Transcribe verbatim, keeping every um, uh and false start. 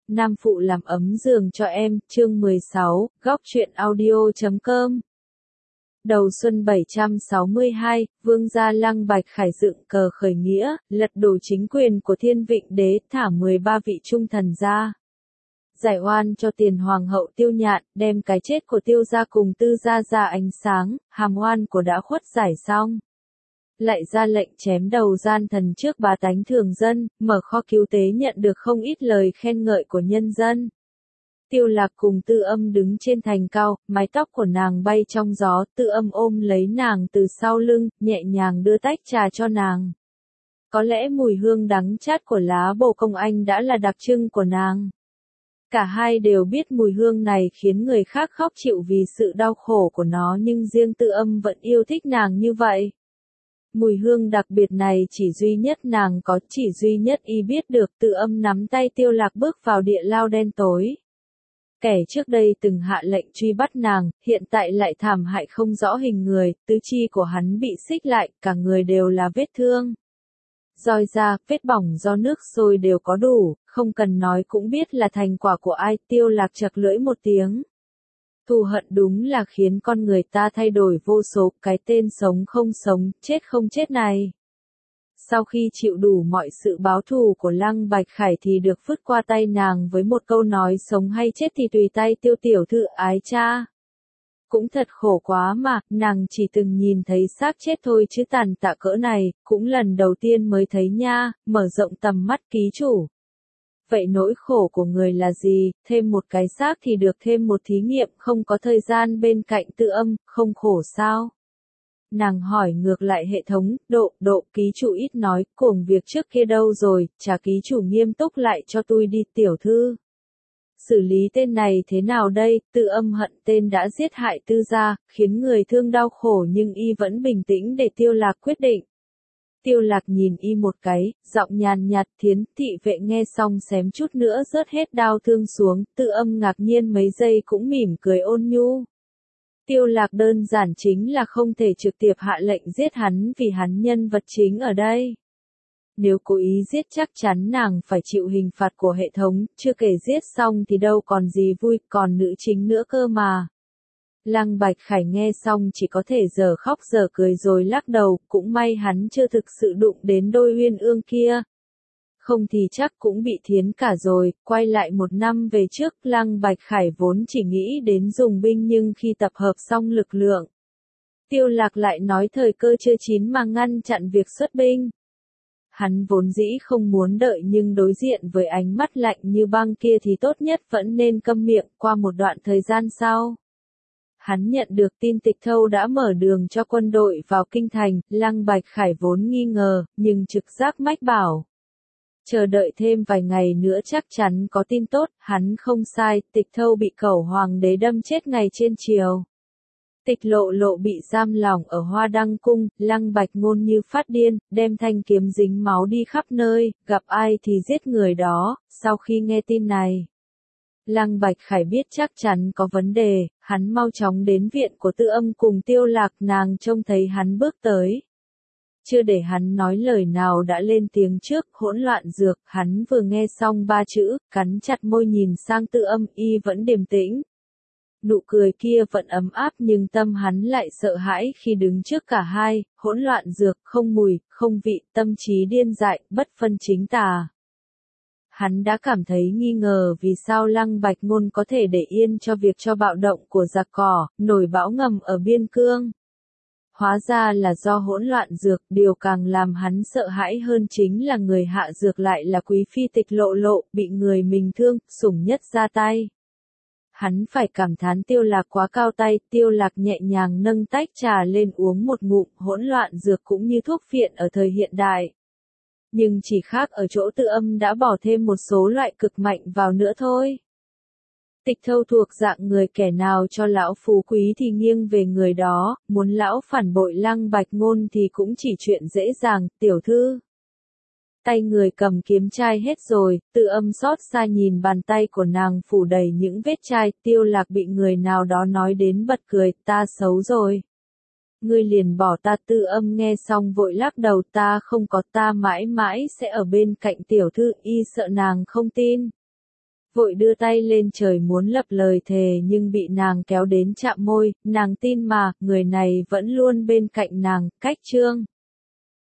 Nam phụ làm ấm giường cho em, chương mười sáu, góc truyện audio chấm com. Đầu xuân bảy trăm sáu mươi hai, vương gia Lăng Bạch Khải dựng cờ khởi nghĩa, lật đổ chính quyền của Thiên Vịnh Đế, thả mười ba vị trung thần ra. Giải oan cho tiền hoàng hậu Tiêu Nhạn, đem cái chết của Tiêu gia cùng Tư gia ra ánh sáng, hàm oan của đã khuất giải xong. Lại ra lệnh chém đầu gian thần trước bá tánh thường dân, mở kho cứu tế nhận được không ít lời khen ngợi của nhân dân. Tiêu Lạc cùng Tư Âm đứng trên thành cao, mái tóc của nàng bay trong gió, Tư Âm ôm lấy nàng từ sau lưng, nhẹ nhàng đưa tách trà cho nàng. Có lẽ mùi hương đắng chát của lá bồ công anh đã là đặc trưng của nàng. Cả hai đều biết mùi hương này khiến người khác khóc chịu vì sự đau khổ của nó, nhưng riêng Tư Âm vẫn yêu thích nàng như vậy. Mùi hương đặc biệt này chỉ duy nhất nàng có, chỉ duy nhất y biết được. Tư Âm nắm tay Tiêu Lạc bước vào địa lao đen tối. Kẻ trước đây từng hạ lệnh truy bắt nàng, hiện tại lại thảm hại không rõ hình người, tứ chi của hắn bị xích lại, cả người đều là vết thương. Roi da, vết bỏng do nước sôi đều có đủ, không cần nói cũng biết là thành quả của ai. Tiêu Lạc chật lưỡi một tiếng. Thù hận đúng là khiến con người ta thay đổi vô số, cái tên sống không sống, chết không chết này. Sau khi chịu đủ mọi sự báo thù của Lăng Bạch Khải thì được phứt qua tay nàng với một câu nói sống hay chết thì tùy tay Tiêu tiểu thư ái cha. Cũng thật khổ quá mà, nàng chỉ từng nhìn thấy xác chết thôi chứ tàn tạ cỡ này, cũng lần đầu tiên mới thấy nha, mở rộng tầm mắt ký chủ. Vậy nỗi khổ của người là gì, thêm một cái xác thì được thêm một thí nghiệm, không có thời gian bên cạnh Tư Âm, không khổ sao? Nàng hỏi ngược lại hệ thống, độ, độ, ký chủ ít nói, cuồng việc trước kia đâu rồi, chả ký chủ nghiêm túc lại cho tôi đi tiểu thư. Xử lý tên này thế nào đây? Tư Âm hận tên đã giết hại Tư gia, khiến người thương đau khổ nhưng y vẫn bình tĩnh để Tiêu Lạc quyết định. Tiêu Lạc nhìn y một cái, giọng nhàn nhạt. Thiến thị vệ nghe xong xém chút nữa rớt hết đau thương xuống, Tư Âm ngạc nhiên mấy giây cũng mỉm cười ôn nhu. Tiêu Lạc đơn giản chính là không thể trực tiếp hạ lệnh giết hắn vì hắn nhân vật chính ở đây. Nếu cố ý giết chắc chắn nàng phải chịu hình phạt của hệ thống, chưa kể giết xong thì đâu còn gì vui, còn nữ chính nữa cơ mà. Lăng Bạch Khải nghe xong chỉ có thể giờ khóc giờ cười rồi lắc đầu, cũng may hắn chưa thực sự đụng đến đôi uyên ương kia. Không thì chắc cũng bị thiến cả rồi. Quay lại một năm về trước, Lăng Bạch Khải vốn chỉ nghĩ đến dùng binh nhưng khi tập hợp xong lực lượng, Tiêu Lạc lại nói thời cơ chưa chín mà ngăn chặn việc xuất binh. Hắn vốn dĩ không muốn đợi nhưng đối diện với ánh mắt lạnh như băng kia thì tốt nhất vẫn nên câm miệng. Qua một đoạn thời gian sau, hắn nhận được tin Tịch Thâu đã mở đường cho quân đội vào kinh thành. Lăng Bạch Khải vốn nghi ngờ, nhưng trực giác mách bảo. Chờ đợi thêm vài ngày nữa chắc chắn có tin tốt, hắn không sai, Tịch Thâu bị cẩu hoàng đế đâm chết ngày trên triều. Tịch Lộ Lộ bị giam lỏng ở Hoa Đăng Cung, Lăng Bạch Ngôn như phát điên, đem thanh kiếm dính máu đi khắp nơi, gặp ai thì giết người đó. Sau khi nghe tin này, Lăng Bạch Khải biết chắc chắn có vấn đề, hắn mau chóng đến viện của Tư Âm cùng Tiêu Lạc. Nàng trông thấy hắn bước tới. Chưa để hắn nói lời nào đã lên tiếng trước, hỗn loạn dược. Hắn vừa nghe xong ba chữ, cắn chặt môi nhìn sang Tư Âm, y vẫn điềm tĩnh. Nụ cười kia vẫn ấm áp nhưng tâm hắn lại sợ hãi khi đứng trước cả hai. Hỗn loạn dược, không mùi, không vị, tâm trí điên dại, bất phân chính tà. Hắn đã cảm thấy nghi ngờ vì sao Lăng Bạch Ngôn có thể để yên cho việc cho bạo động của giặc cỏ, nổi bão ngầm ở biên cương. Hóa ra là do hỗn loạn dược, điều càng làm hắn sợ hãi hơn chính là người hạ dược lại là quý phi Tịch Lộ Lộ, bị người mình thương, sủng nhất ra tay. Hắn phải cảm thán Tiêu Lạc quá cao tay. Tiêu Lạc nhẹ nhàng nâng tách trà lên uống một ngụm. Hỗn loạn dược cũng như thuốc phiện ở thời hiện đại. Nhưng chỉ khác ở chỗ Tư Âm đã bỏ thêm một số loại cực mạnh vào nữa thôi. Tịch Thâu thuộc dạng người kẻ nào cho lão phú quý thì nghiêng về người đó, muốn lão phản bội Lăng Bạch Ngôn thì cũng chỉ chuyện dễ dàng. Tiểu thư, tay người cầm kiếm chai hết rồi. Tư Âm xót xa nhìn bàn tay của nàng phủ đầy những vết chai. Tiêu Lạc bị người nào đó nói đến bật cười, ta xấu rồi. Ngươi liền bỏ ta. Tư Âm nghe xong vội lắc đầu, ta không có, ta mãi mãi sẽ ở bên cạnh tiểu thư. Y sợ nàng không tin. vội đưa tay lên trời muốn lập lời thề nhưng bị nàng kéo đến chạm môi, nàng tin mà, người này vẫn luôn bên cạnh nàng, cách Trương